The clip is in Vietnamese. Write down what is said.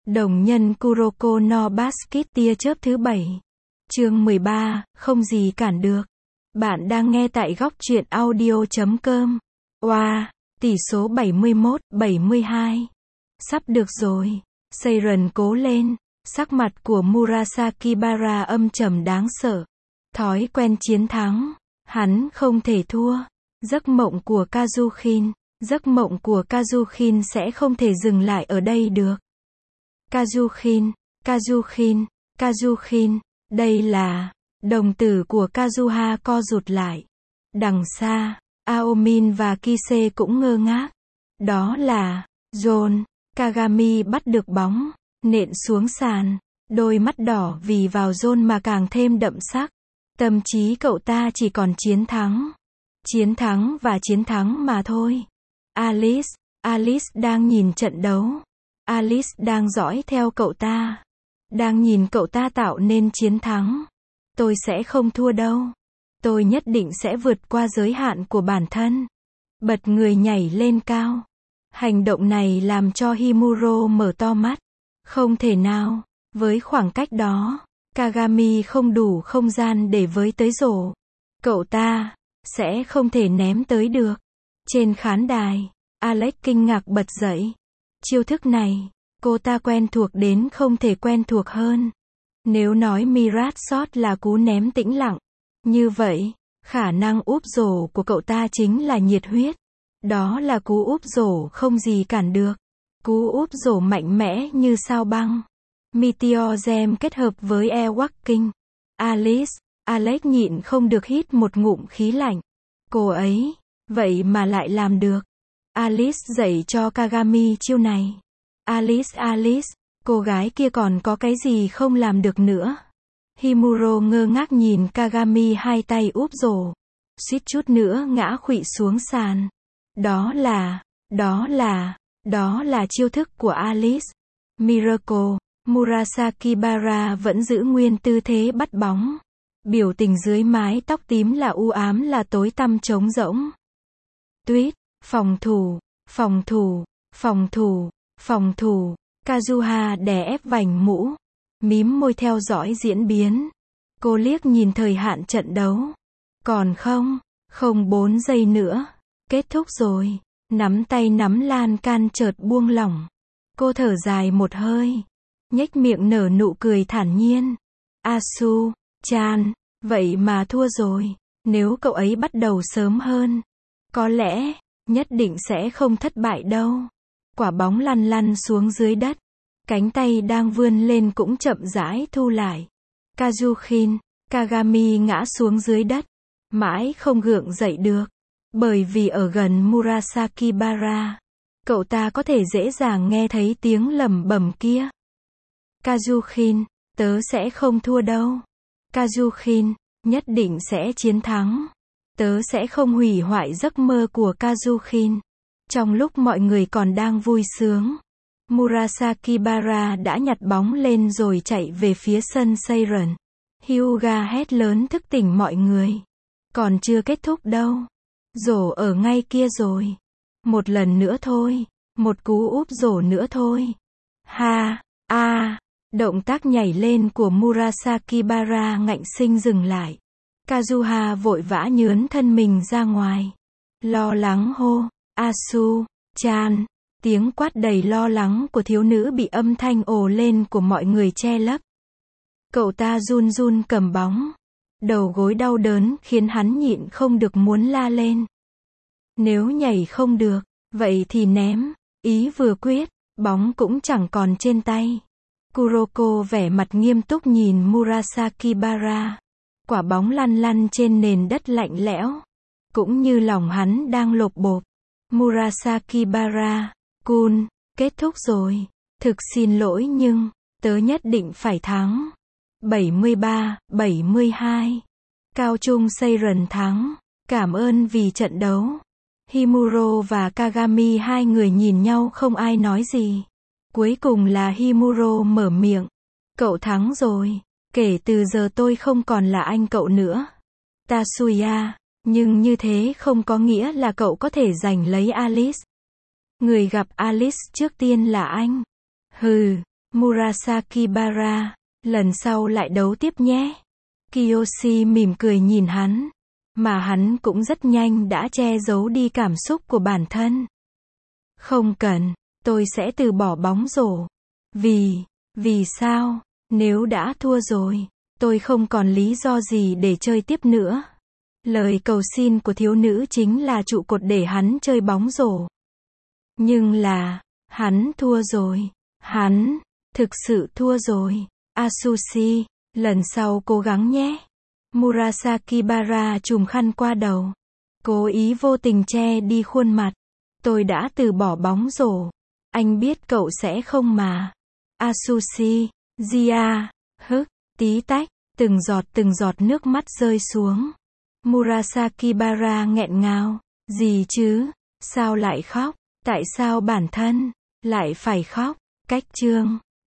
Đồng nhân Kuroko no Basket tia chớp thứ 7. Chương 13, không gì cản được. Bạn đang nghe tại góc truyện audio.com. Wow, tỷ số 71-72. Sắp được rồi. Seiren cố lên. Sắc mặt của Murasakibara âm trầm đáng sợ. Thói quen chiến thắng. Hắn không thể thua. Giấc mộng của Kazukhin. Giấc mộng của Kazukhin sẽ không thể dừng lại ở đây được. Kazukhin, Kazukhin, Kazukhin, đây là... Đồng tử của Kazuha co rụt lại. Đằng xa, Aomin và Kise cũng ngơ ngác. Đó là... John. Kagami bắt được bóng, nện xuống sàn. Đôi mắt đỏ vì vào John mà càng thêm đậm sắc. Tâm trí cậu ta chỉ còn chiến thắng. Chiến thắng và chiến thắng mà thôi. Alice đang nhìn trận đấu. Alice đang dõi theo cậu ta. Đang nhìn cậu ta tạo nên chiến thắng. Tôi sẽ không thua đâu. Tôi nhất định sẽ vượt qua giới hạn của bản thân. Bật người nhảy lên cao. Hành động này làm cho Himuro mở to mắt. Không thể nào. Với khoảng cách đó, Kagami không đủ không gian để với tới rổ. Cậu ta sẽ không thể ném tới được. Trên khán đài, Alex kinh ngạc bật dậy. Chiêu thức này, cô ta quen thuộc đến không thể quen thuộc hơn. Nếu nói Mirage Shot là cú ném tĩnh lặng, như vậy, khả năng úp rổ của cậu ta chính là nhiệt huyết. Đó là cú úp rổ không gì cản được. Cú úp rổ mạnh mẽ như sao băng. Meteor Gem kết hợp với Air Walking. Alex nhịn không được hít một ngụm khí lạnh. Cô ấy, vậy mà lại làm được. Alice dạy cho Kagami chiêu này. Alice, cô gái kia còn có cái gì không làm được nữa. Himuro ngơ ngác nhìn Kagami hai tay úp rổ. Suýt chút nữa ngã khuỵu xuống sàn. Đó là chiêu thức của Alice. Miracle. Murasakibara vẫn giữ nguyên tư thế bắt bóng. Biểu tình dưới mái tóc tím là u ám là tối tăm trống rỗng. Tuyết. Phòng thủ. Kazuha đè ép vành mũ. Mím môi theo dõi diễn biến. Cô liếc nhìn thời hạn trận đấu. Còn không 4 giây nữa. Kết thúc rồi. Nắm tay nắm lan can chợt buông lỏng. Cô thở dài một hơi. Nhếch miệng nở nụ cười thản nhiên. Asu-chan, vậy mà thua rồi. Nếu cậu ấy bắt đầu sớm hơn, có lẽ, nhất định sẽ không thất bại đâu. Quả bóng lăn xuống dưới đất. Cánh tay đang vươn lên cũng chậm rãi thu lại. Kagami ngã xuống dưới đất. Mãi không gượng dậy được. Bởi vì ở gần Murasakibara, cậu ta có thể dễ dàng nghe thấy tiếng lẩm bẩm kia. Kazukhin, tớ sẽ không thua đâu. Kazukhin, nhất định sẽ chiến thắng. Tớ sẽ không hủy hoại giấc mơ của Kazukhin. Trong lúc mọi người còn đang vui sướng, Murasakibara đã nhặt bóng lên rồi chạy về phía sân Seiren. Hyuga hét lớn thức tỉnh mọi người. Còn chưa kết thúc đâu. Rổ ở ngay kia rồi. Một lần nữa thôi. Một cú úp rổ nữa thôi. Động tác nhảy lên của Murasakibara ngạnh sinh dừng lại. Kazuha vội vã nhướn thân mình ra ngoài. Lo lắng hô. Asu-chan. Tiếng quát đầy lo lắng của thiếu nữ bị âm thanh ồ lên của mọi người che lấp. Cậu ta run run cầm bóng. Đầu gối đau đớn khiến hắn nhịn không được muốn la lên. Nếu nhảy không được, vậy thì ném. Ý vừa quyết, bóng cũng chẳng còn trên tay. Kuroko vẻ mặt nghiêm túc nhìn Murasakibara. Quả bóng lăn trên nền đất lạnh lẽo. Cũng như lòng hắn đang lột bột. Murasakibara, Kun, kết thúc rồi. Thực xin lỗi nhưng, tớ nhất định phải thắng. 73-72. Cao Trung Seiren thắng. Cảm ơn vì trận đấu. Himuro và Kagami hai người nhìn nhau không ai nói gì. Cuối cùng là Himuro mở miệng. Cậu thắng rồi. Kể từ giờ tôi không còn là anh cậu nữa. Tatsuya. Nhưng như thế không có nghĩa là cậu có thể giành lấy Alice. Người gặp Alice trước tiên là anh. Hừ. Murasaki Bara, lần sau lại đấu tiếp nhé. Kiyoshi mỉm cười nhìn hắn, mà hắn cũng rất nhanh đã che giấu đi cảm xúc của bản thân. Không cần, tôi sẽ từ bỏ bóng rổ. Vì sao? Nếu đã thua rồi, tôi không còn lý do gì để chơi tiếp nữa. Lời cầu xin của thiếu nữ chính là trụ cột để hắn chơi bóng rổ. Nhưng là, hắn thua rồi. Hắn, thực sự thua rồi. Atsushi, lần sau cố gắng nhé. Murasaki Bara trùm khăn qua đầu. Cố ý vô tình che đi khuôn mặt. Tôi đã từ bỏ bóng rổ. Anh biết cậu sẽ không mà. Atsushi, Gia, tí tách, từng giọt nước mắt rơi xuống. Murasaki Bara nghẹn ngào. Gì chứ? Sao lại khóc? Tại sao bản thân lại phải khóc? Cách chương